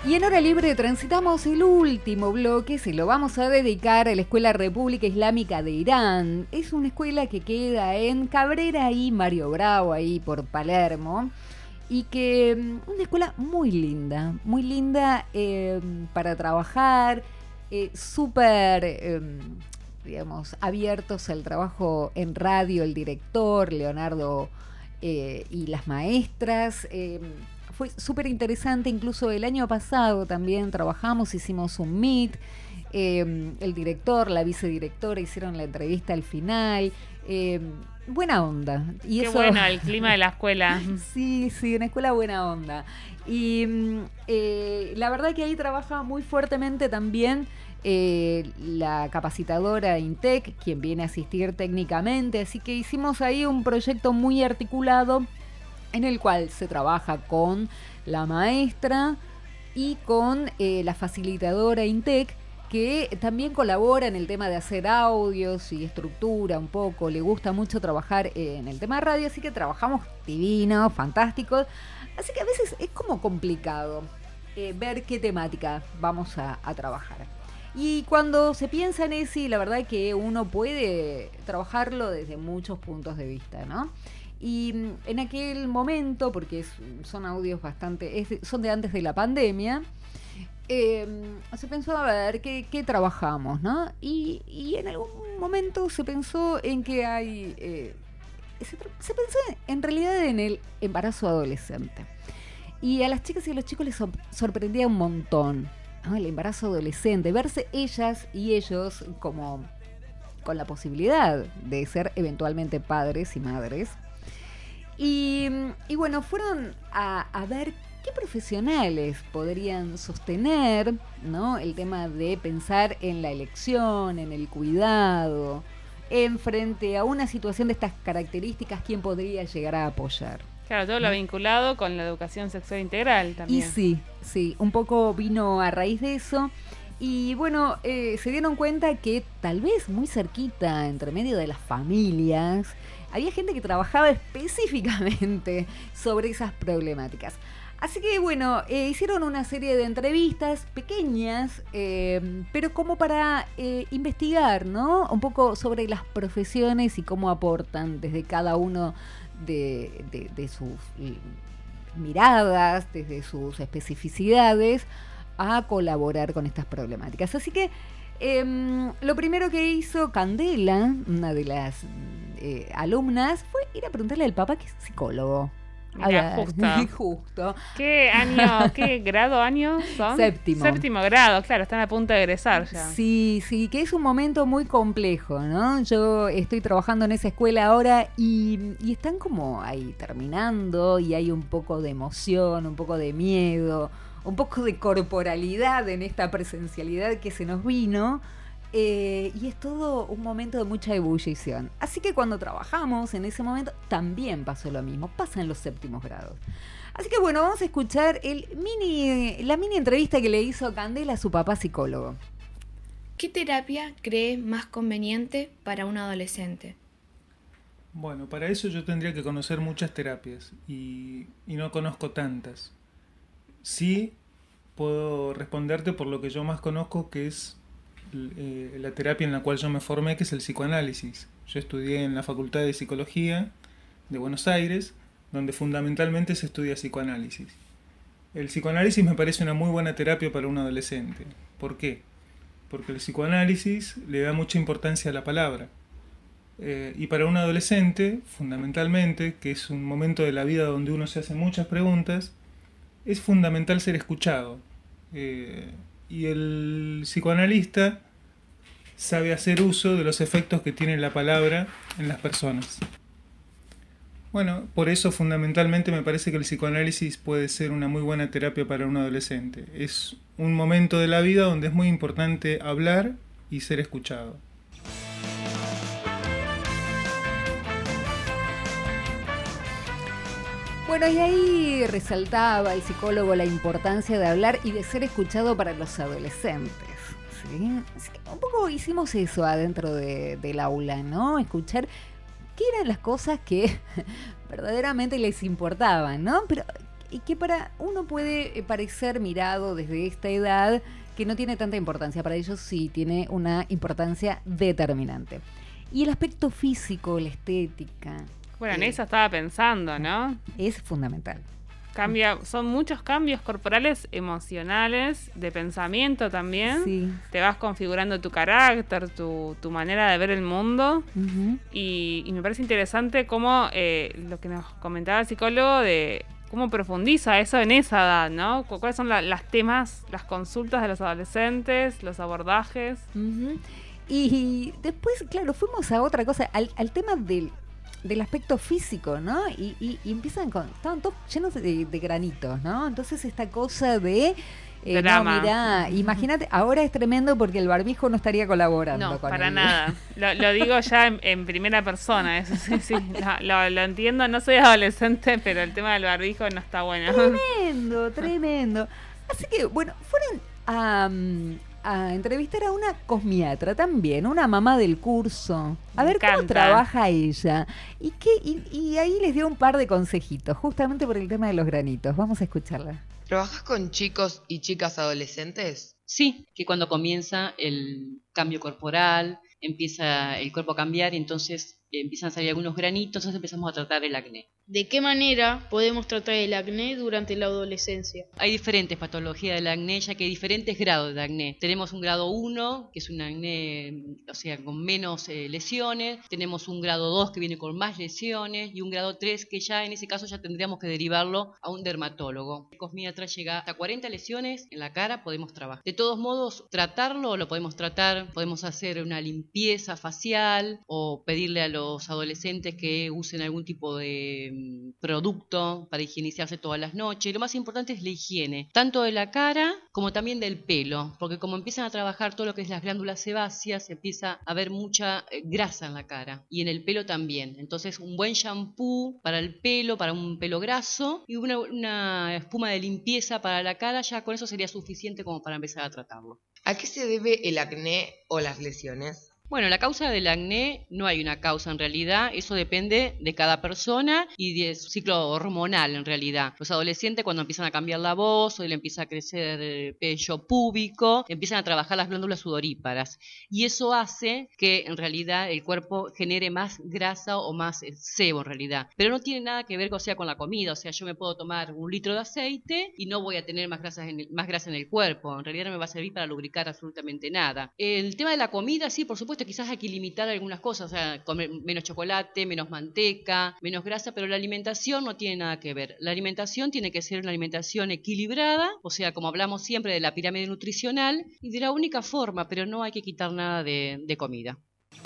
Y en Hora Libre transitamos el último bloque, se lo vamos a dedicar a la Escuela República Islámica de Irán. Es una escuela que queda en Cabrera y Mario Bravo, ahí por Palermo. Y que una escuela muy linda, muy linda eh, para trabajar, eh, súper, eh, digamos, abiertos al trabajo en radio, el director, Leonardo eh, y las maestras. Eh, Fue súper interesante, incluso el año pasado también trabajamos, hicimos un meet, eh, el director, la vicedirectora hicieron la entrevista al final, eh, buena onda. Y Qué eso, bueno el clima de la escuela. Sí, sí, una escuela buena onda. Y eh, la verdad que ahí trabaja muy fuertemente también eh, la capacitadora INTEC, quien viene a asistir técnicamente, así que hicimos ahí un proyecto muy articulado en el cual se trabaja con la maestra y con eh, la facilitadora INTEC, que también colabora en el tema de hacer audios y estructura un poco. Le gusta mucho trabajar eh, en el tema de radio, así que trabajamos divino, fantástico. Así que a veces es como complicado eh, ver qué temática vamos a, a trabajar. Y cuando se piensa en eso, la verdad es que uno puede trabajarlo desde muchos puntos de vista, ¿no? Y en aquel momento, porque es, son audios bastante, es, son de antes de la pandemia, eh, se pensó a ver qué, qué trabajamos, ¿no? Y, y en algún momento se pensó en que hay, eh, se, se pensó en realidad en el embarazo adolescente. Y a las chicas y a los chicos les sorprendía un montón, ¿no? El embarazo adolescente, verse ellas y ellos como con la posibilidad de ser eventualmente padres y madres. Y, y bueno, fueron a, a ver qué profesionales podrían sostener, ¿no?, el tema de pensar en la elección, en el cuidado, en frente a una situación de estas características, quién podría llegar a apoyar. Claro, todo lo vinculado con la educación sexual integral también. Y sí, sí, un poco vino a raíz de eso. Y bueno, eh, se dieron cuenta que tal vez muy cerquita, entre medio de las familias, había gente que trabajaba específicamente sobre esas problemáticas. Así que bueno, eh, hicieron una serie de entrevistas pequeñas, eh, pero como para eh, investigar, ¿no?, un poco sobre las profesiones y cómo aportan desde cada uno de, de, de sus miradas, desde sus especificidades, a colaborar con estas problemáticas. Así que eh, lo primero que hizo Candela, una de las eh, alumnas, fue ir a preguntarle al papá, que es psicólogo. Mira, justo. justo. ¿Qué año, qué grado, año son? Séptimo. Séptimo grado, claro, están a punto de egresar ya. Sí, sí, que es un momento muy complejo, ¿no? Yo estoy trabajando en esa escuela ahora y, y están como ahí terminando y hay un poco de emoción, un poco de miedo, un poco de corporalidad en esta presencialidad que se nos vino, eh, y es todo un momento de mucha ebullición. Así que cuando trabajamos en ese momento también pasó lo mismo, pasa en los séptimos grados. Así que bueno, vamos a escuchar el mini, la mini entrevista que le hizo Candela a su papá psicólogo. ¿Qué terapia cree más conveniente para un adolescente? Bueno, para eso yo tendría que conocer muchas terapias y, y no conozco tantas. Sí puedo responderte por lo que yo más conozco, que es eh, la terapia en la cual yo me formé, que es el psicoanálisis. Yo estudié en la Facultad de Psicología de Buenos Aires, donde fundamentalmente se estudia psicoanálisis. El psicoanálisis me parece una muy buena terapia para un adolescente. ¿Por qué? Porque el psicoanálisis le da mucha importancia a la palabra. Eh, y para un adolescente, fundamentalmente, que es un momento de la vida donde uno se hace muchas preguntas, es fundamental ser escuchado. Eh, y el psicoanalista sabe hacer uso de los efectos que tiene la palabra en las personas. Bueno, por eso fundamentalmente me parece que el psicoanálisis puede ser una muy buena terapia para un adolescente. Es un momento de la vida donde es muy importante hablar y ser escuchado. Bueno, y ahí resaltaba el psicólogo la importancia de hablar y de ser escuchado para los adolescentes, ¿sí? Así que un poco hicimos eso adentro de, del aula, ¿no? Escuchar qué eran las cosas que verdaderamente les importaban, ¿no? Pero y que para uno puede parecer mirado desde esta edad que no tiene tanta importancia. Para ellos sí tiene una importancia determinante. Y el aspecto físico, la estética. Bueno, en eh, eso estaba pensando, ¿no? Es fundamental. Cambia, son muchos cambios corporales, emocionales, de pensamiento también. Sí. Te vas configurando tu carácter, tu, tu manera de ver el mundo. Uh-huh. y, y me parece interesante cómo eh, lo que nos comentaba el psicólogo de cómo profundiza eso en esa edad, ¿no? Cu- ¿Cuáles son la, las temas, las consultas de los adolescentes, los abordajes? Uh-huh. Y después, claro, fuimos a otra cosa, al, al tema del... del aspecto físico, ¿no? Y, y, y empiezan con... Estaban todos llenos de, de granitos, ¿no? Entonces esta cosa de... Eh, Drama. No, mirá, imagínate, ahora es tremendo porque el barbijo no estaría colaborando No, con para él. nada. Lo, lo digo ya en, en primera persona, eso sí, sí. Lo, lo, lo entiendo, no soy adolescente, pero el tema del barbijo no está bueno. Tremendo, tremendo. Así que, bueno, fueron a... a entrevistar a una cosmiatra también, una mamá del curso. A Me ver cómo encanta. trabaja ella. Y, qué, y, y ahí les dio un par de consejitos, justamente por el tema de los granitos. Vamos a escucharla. ¿Trabajas con chicos y chicas adolescentes? Sí, que cuando comienza el cambio corporal, empieza el cuerpo a cambiar y entonces empiezan a salir algunos granitos, entonces empezamos a tratar el acné. ¿De qué manera podemos tratar el acné durante la adolescencia? Hay diferentes patologías del acné, ya que hay diferentes grados de acné. Tenemos un grado uno, que es un acné, o sea, con menos eh, lesiones. Tenemos un grado dos, que viene con más lesiones. Y un grado tres, que ya en ese caso ya tendríamos que derivarlo a un dermatólogo. El cosmiatra llega hasta cuarenta lesiones en la cara, podemos trabajar. De todos modos, tratarlo lo podemos tratar. Podemos hacer una limpieza facial o pedirle a los adolescentes que usen algún tipo de producto para higienizarse todas las noches. Lo más importante es la higiene, tanto de la cara como también del pelo, porque como empiezan a trabajar todo lo que es las glándulas sebáceas, empieza a haber mucha eh, grasa en la cara y en el pelo también. Entonces un buen shampoo para el pelo, para un pelo graso, y una, una espuma de limpieza para la cara, ya con eso sería suficiente como para empezar a tratarlo. ¿A qué se debe el acné o las lesiones? Bueno, la causa del acné no hay una causa en realidad, eso depende de cada persona y de su ciclo hormonal en realidad. Los adolescentes cuando empiezan a cambiar la voz o le empieza a crecer el vello púbico, empiezan a trabajar las glándulas sudoríparas y eso hace que en realidad el cuerpo genere más grasa o más sebo en realidad. Pero no tiene nada que ver o sea, con la comida, o sea, yo me puedo tomar un litro de aceite y no voy a tener más grasa en el, más grasa en el cuerpo, en realidad no me va a servir para lubricar absolutamente nada. El tema de la comida, sí, por supuesto, quizás hay que limitar algunas cosas, o sea, comer menos chocolate, menos manteca, menos grasa, pero la alimentación no tiene nada que ver. La alimentación tiene que ser una alimentación equilibrada, o sea, como hablamos siempre de la pirámide nutricional, y de la única forma, pero no hay que quitar nada de, de comida.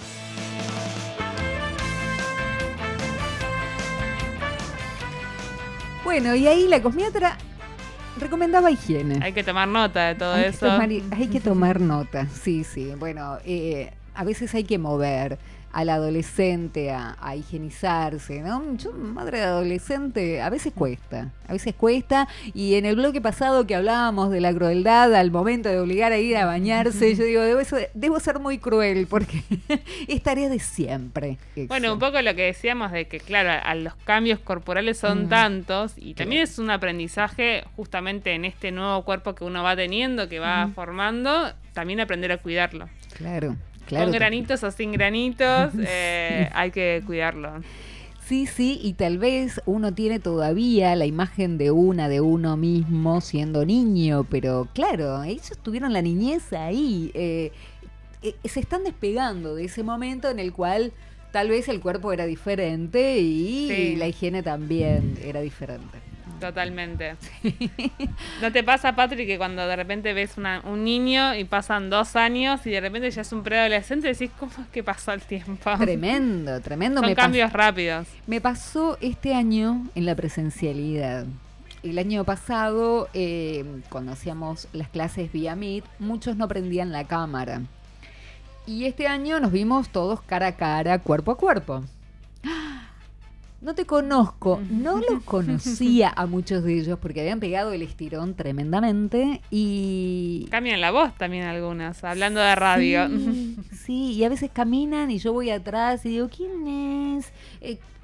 Bueno, y ahí la cosmiatra recomendaba higiene. Hay que tomar nota de todo hay eso. Que tomar, hay que tomar nota, sí, sí. Bueno, eh, a veces hay que mover al adolescente a, a higienizarse, ¿no? Yo, madre de adolescente, a veces cuesta, a veces cuesta. Y en el bloque pasado que hablábamos de la crueldad al momento de obligar a ir a bañarse, yo digo, debo, debo ser muy cruel porque es tarea de siempre. Eso. Bueno, un poco lo que decíamos de que, claro, a, a los cambios corporales son mm. tantos y también claro. es un aprendizaje justamente en este nuevo cuerpo que uno va teniendo, que va mm. formando, también aprender a cuidarlo. Claro. Claro, con granitos o sin granitos, eh, sí. hay que cuidarlo. Sí, sí, y tal vez uno tiene todavía la imagen de una, de uno mismo siendo niño, pero claro, ellos tuvieron la niñez ahí, eh, eh, se están despegando de ese momento en el cual tal vez el cuerpo era diferente y sí. la higiene también era diferente. Totalmente. ¿No te pasa, Patri, que cuando de repente ves una, un niño y pasan dos años y de repente ya es un preadolescente, decís, ¿cómo es que pasó el tiempo? Tremendo, tremendo. Son me cambios pas- rápidos. Me pasó este año en la presencialidad. El año pasado, eh, cuando hacíamos las clases vía Meet, muchos no prendían la cámara. Y este año nos vimos todos cara a cara, cuerpo a cuerpo. No te conozco, no los conocía a muchos de ellos porque habían pegado el estirón tremendamente y... Cambian la voz también algunas, hablando de radio. Sí, sí, y a veces caminan y yo voy atrás y digo, ¿quién es? Eh,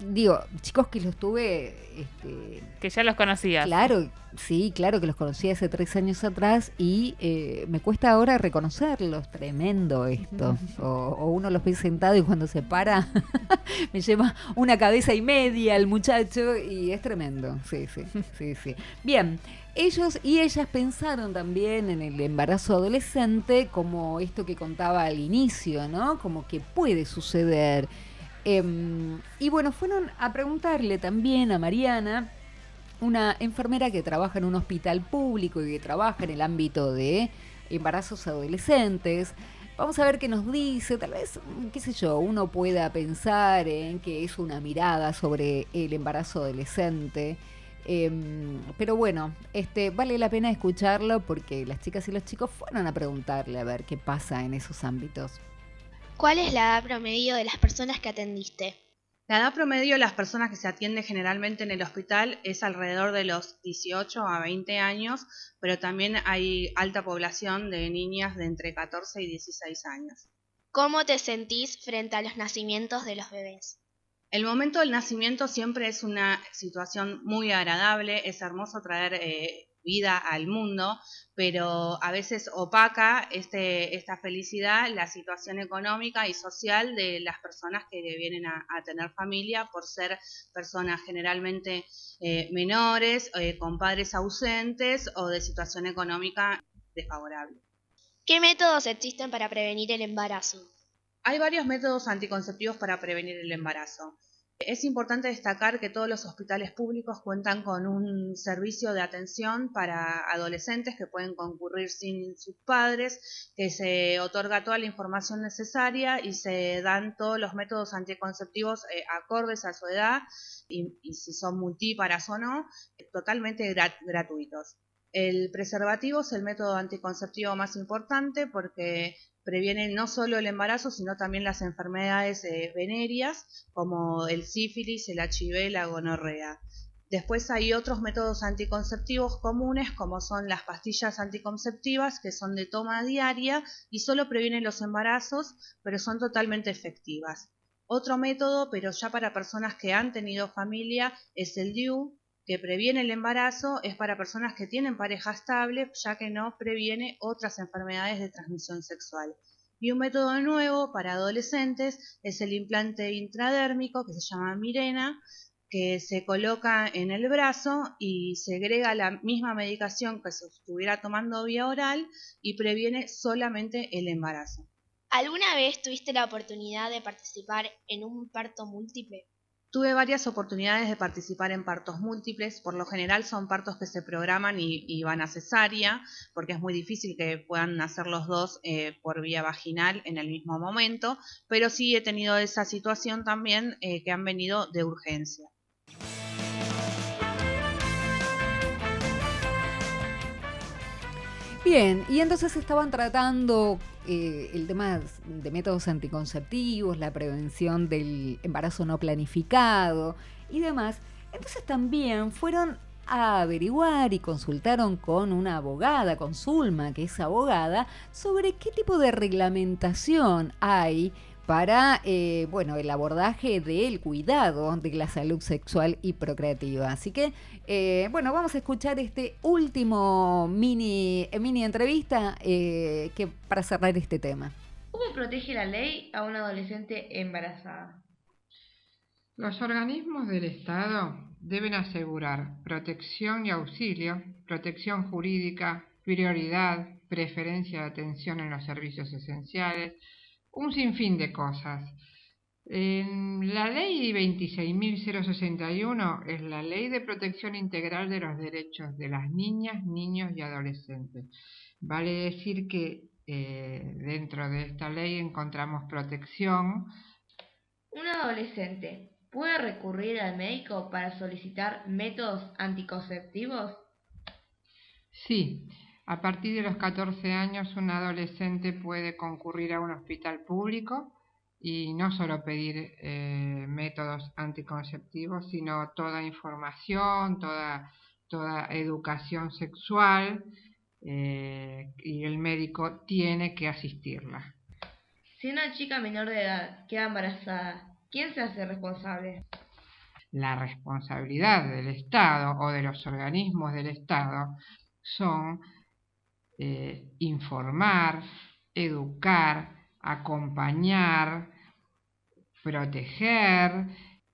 digo, chicos que los tuve... Este, que ya los conocías. Claro, sí, claro que los conocí hace tres años atrás y eh, me cuesta ahora reconocerlos. Tremendo esto. o, o uno los ve sentado y cuando se para me lleva una cabeza y media el muchacho y es tremendo. Sí, sí, sí, sí. Bien, ellos y ellas pensaron también en el embarazo adolescente como esto que contaba al inicio, ¿no? Como que puede suceder. Eh, y bueno, fueron a preguntarle también a Mariana, una enfermera que trabaja en un hospital público y que trabaja en el ámbito de embarazos adolescentes. Vamos a ver qué nos dice. Tal vez, qué sé yo, uno pueda pensar en que es una mirada sobre el embarazo adolescente. Eh, pero bueno, este vale la pena escucharlo porque las chicas y los chicos fueron a preguntarle a ver qué pasa en esos ámbitos. ¿Cuál es la edad promedio de las personas que atendiste? La edad promedio de las personas que se atiende generalmente en el hospital es alrededor de los dieciocho a veinte años, pero también hay alta población de niñas de entre catorce y dieciséis años. ¿Cómo te sentís frente a los nacimientos de los bebés? El momento del nacimiento siempre es una situación muy agradable, es hermoso traer eh, vida al mundo, pero a veces opaca este, esta felicidad la situación económica y social de las personas que vienen a, a tener familia por ser personas generalmente eh, menores, eh, con padres ausentes o de situación económica desfavorable. ¿Qué métodos existen para prevenir el embarazo? Hay varios métodos anticonceptivos para prevenir el embarazo. Es importante destacar que todos los hospitales públicos cuentan con un servicio de atención para adolescentes que pueden concurrir sin sus padres, que se otorga toda la información necesaria y se dan todos los métodos anticonceptivos eh, acordes a su edad y, y si son multíparas o no, totalmente grat- gratuitos. El preservativo es el método anticonceptivo más importante porque previene no solo el embarazo, sino también las enfermedades eh, venéreas, como el sífilis, el H I V, la gonorrea. Después hay otros métodos anticonceptivos comunes, como son las pastillas anticonceptivas, que son de toma diaria y solo previenen los embarazos, pero son totalmente efectivas. Otro método, pero ya para personas que han tenido familia, es el D I U, que previene el embarazo, es para personas que tienen pareja estable, ya que no previene otras enfermedades de transmisión sexual. Y un método nuevo para adolescentes es el implante intradérmico, que se llama Mirena, que se coloca en el brazo y segrega la misma medicación que se estuviera tomando vía oral y previene solamente el embarazo. ¿Alguna vez tuviste la oportunidad de participar en un parto múltiple? Tuve varias oportunidades de participar en partos múltiples, por lo general son partos que se programan y, y van a cesárea, porque es muy difícil que puedan nacer los dos eh, por vía vaginal en el mismo momento, pero sí he tenido esa situación también eh, que han venido de urgencia. Bien, y entonces estaban tratando eh, el tema de métodos anticonceptivos, la prevención del embarazo no planificado y demás. Entonces también fueron a averiguar y consultaron con una abogada, con Zulma, que es abogada, sobre qué tipo de reglamentación hay para eh, bueno, el abordaje del cuidado de la salud sexual y procreativa. Así que, eh, bueno, vamos a escuchar este último mini, mini entrevista eh, que, para cerrar este tema. ¿Cómo protege la ley a una adolescente embarazada? Los organismos del Estado deben asegurar protección y auxilio, protección jurídica, prioridad, preferencia de atención en los servicios esenciales, un sinfín de cosas. En la ley veintiséis mil sesenta y uno es la ley de protección integral de los derechos de las niñas, niños y adolescentes. Vale decir que eh, dentro de esta ley encontramos protección. ¿Un adolescente puede recurrir al médico para solicitar métodos anticonceptivos? Sí. A partir de los catorce años, un adolescente puede concurrir a un hospital público y no solo pedir eh, métodos anticonceptivos, sino toda información, toda, toda educación sexual, eh, y el médico tiene que asistirla. Si una chica menor de edad queda embarazada, ¿quién se hace responsable? La responsabilidad del Estado o de los organismos del Estado son eh, informar, educar, acompañar, proteger.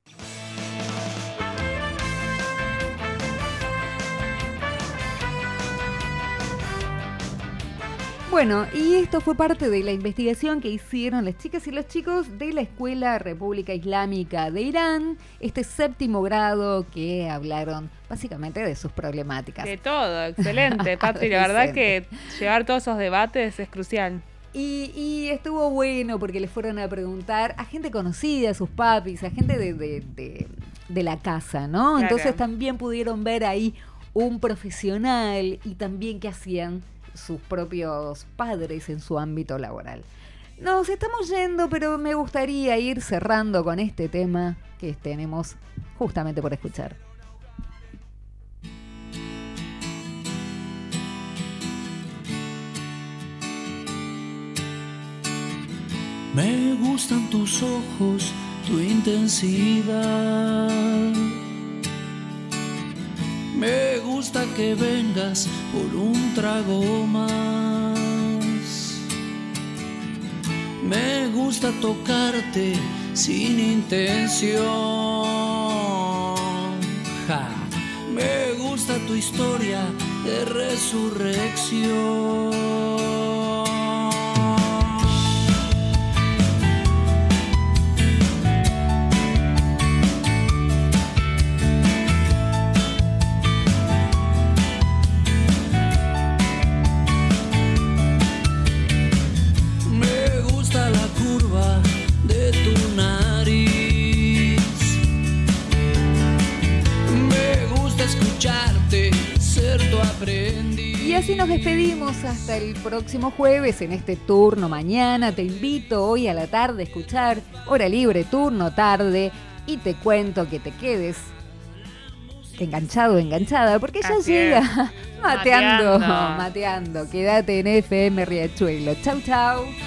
Bueno, y esto fue parte de la investigación que hicieron las chicas y los chicos de la Escuela República Islámica de Irán, este séptimo grado que hablaron básicamente de sus problemáticas. De todo, excelente, Patri, la verdad que llevar todos esos debates es crucial. Y, y estuvo bueno porque le fueron a preguntar a gente conocida, a sus papis, a gente de, de, de, de la casa, ¿no? Claro. Entonces también pudieron ver ahí un profesional y también qué hacían sus propios padres en su ámbito laboral. Nos estamos yendo, pero me gustaría ir cerrando con este tema que tenemos justamente por escuchar. Me gustan tus ojos, tu intensidad. Me gusta que vengas por un trago más. Me gusta tocarte sin intención. Ja. Me gusta tu historia de resurrección. Y así nos despedimos hasta el próximo jueves en este turno mañana. Te invito hoy a la tarde a escuchar Hora Libre, turno tarde, y te cuento que te quedes enganchado, enganchada, porque ya Así llega es. mateando, Mateando. mateando. Quédate en F M Riachuelo. Chau, chau.